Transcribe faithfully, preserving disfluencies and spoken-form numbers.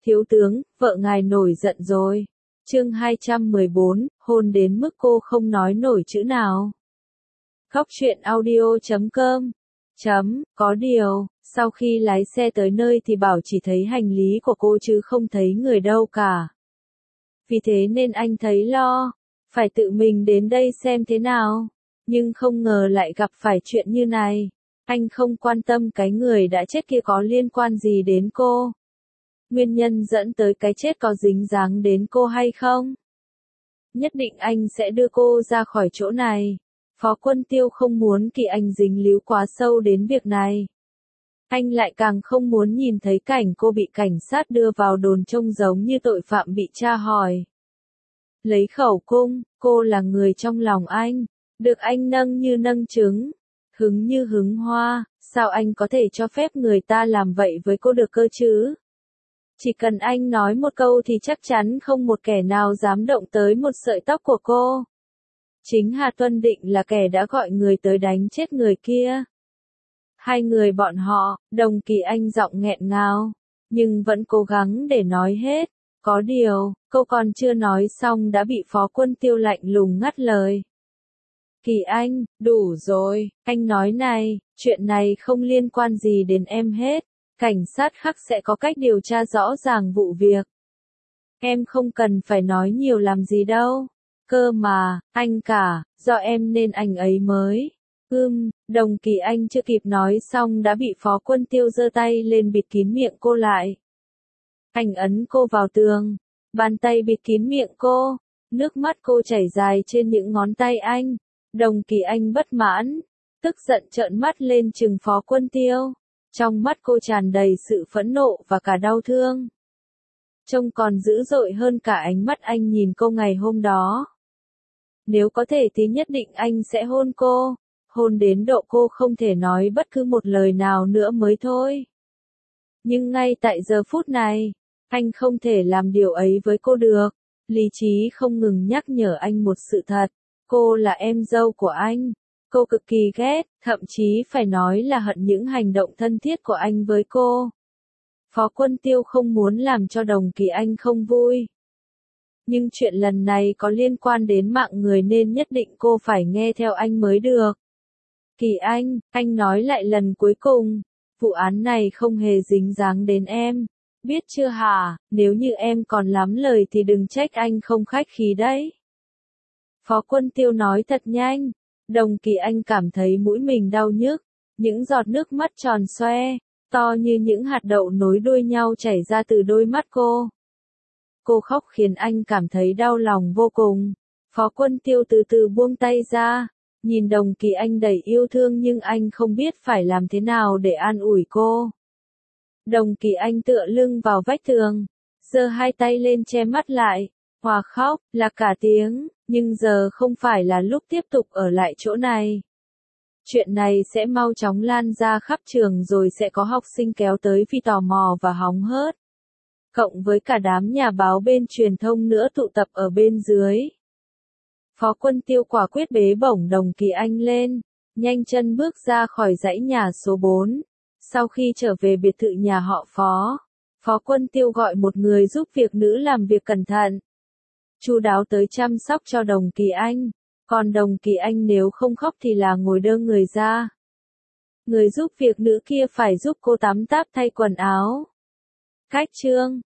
Thiếu tướng, vợ ngài nổi giận rồi. Chương hai trăm mười bốn, hôn đến mức cô không nói nổi chữ nào. Khóc chuyện audio chấm com. Chấm, có điều, sau khi lái xe tới nơi thì bảo chỉ thấy hành lý của cô chứ không thấy người đâu cả. Vì thế nên anh thấy lo, phải tự mình đến đây xem thế nào. Nhưng không ngờ lại gặp phải chuyện như này. Anh không quan tâm cái người đã chết kia có liên quan gì đến cô. Nguyên nhân dẫn tới cái chết có dính dáng đến cô hay không? Nhất định anh sẽ đưa cô ra khỏi chỗ này. Phó Quân Tiêu không muốn Kỳ Anh dính líu quá sâu đến việc này. Anh lại càng không muốn nhìn thấy cảnh cô bị cảnh sát đưa vào đồn trông giống như tội phạm bị tra hỏi. Lấy khẩu cung, cô là người trong lòng anh, được anh nâng như nâng trứng, hứng như hứng hoa, sao anh có thể cho phép người ta làm vậy với cô được cơ chứ? Chỉ cần anh nói một câu thì chắc chắn không một kẻ nào dám động tới một sợi tóc của cô. Chính Hà Tuân Định là kẻ đã gọi người tới đánh chết người kia. Hai người bọn họ, Đồng Kỳ Anh giọng nghẹn ngào, nhưng vẫn cố gắng để nói hết. Có điều, câu còn chưa nói xong đã bị Phó Quân Tiêu lạnh lùng ngắt lời. Kỳ Anh, đủ rồi, anh nói này, chuyện này không liên quan gì đến em hết. Cảnh sát khác sẽ có cách điều tra rõ ràng vụ việc. Em không cần phải nói nhiều làm gì đâu. Cơ mà, anh cả, do em nên anh ấy mới. Ưm, Đồng Kỳ Anh chưa kịp nói xong đã bị Phó Quân Tiêu giơ tay lên bịt kín miệng cô lại. Anh ấn cô vào tường, bàn tay bịt kín miệng cô, nước mắt cô chảy dài trên những ngón tay anh. Đồng Kỳ Anh bất mãn, tức giận trợn mắt lên trừng Phó Quân Tiêu. Trong mắt cô tràn đầy sự phẫn nộ và cả đau thương. Trông còn dữ dội hơn cả ánh mắt anh nhìn cô ngày hôm đó. Nếu có thể thì nhất định anh sẽ hôn cô, hôn đến độ cô không thể nói bất cứ một lời nào nữa mới thôi. Nhưng ngay tại giờ phút này, anh không thể làm điều ấy với cô được. Lý trí không ngừng nhắc nhở anh một sự thật, cô là em dâu của anh. Cô cực kỳ ghét, thậm chí phải nói là hận những hành động thân thiết của anh với cô. Phó Quân Tiêu không muốn làm cho Đồng Kỳ Anh không vui. Nhưng chuyện lần này có liên quan đến mạng người nên nhất định cô phải nghe theo anh mới được. Kỳ Anh, anh nói lại lần cuối cùng, vụ án này không hề dính dáng đến em. Biết chưa hả, nếu như em còn lắm lời thì đừng trách anh không khách khí đấy. Phó Quân Tiêu nói thật nhanh. Đồng Kỳ Anh cảm thấy mũi mình đau nhức, những giọt nước mắt tròn xoe, to như những hạt đậu nối đuôi nhau chảy ra từ đôi mắt cô. Cô khóc khiến anh cảm thấy đau lòng vô cùng. Phó Quân Tiêu từ từ buông tay ra, nhìn Đồng Kỳ Anh đầy yêu thương nhưng anh không biết phải làm thế nào để an ủi cô. Đồng Kỳ Anh tựa lưng vào vách tường, giơ hai tay lên che mắt lại, hòa khóc, là cả tiếng. Nhưng giờ không phải là lúc tiếp tục ở lại chỗ này. Chuyện này sẽ mau chóng lan ra khắp trường rồi sẽ có học sinh kéo tới vì tò mò và hóng hớt. Cộng với cả đám nhà báo bên truyền thông nữa tụ tập ở bên dưới. Phó Quân Tiêu quả quyết bế bổng Đồng Kỳ Anh lên, nhanh chân bước ra khỏi dãy nhà số bốn. Sau khi trở về biệt thự nhà họ Phó, Phó Quân Tiêu gọi một người giúp việc nữ làm việc cẩn thận, chu đáo tới chăm sóc cho Đồng Kỳ Anh, còn Đồng Kỳ Anh nếu không khóc thì là ngồi đơ người ra. Người giúp việc nữ kia phải giúp cô tắm táp thay quần áo. Cách chương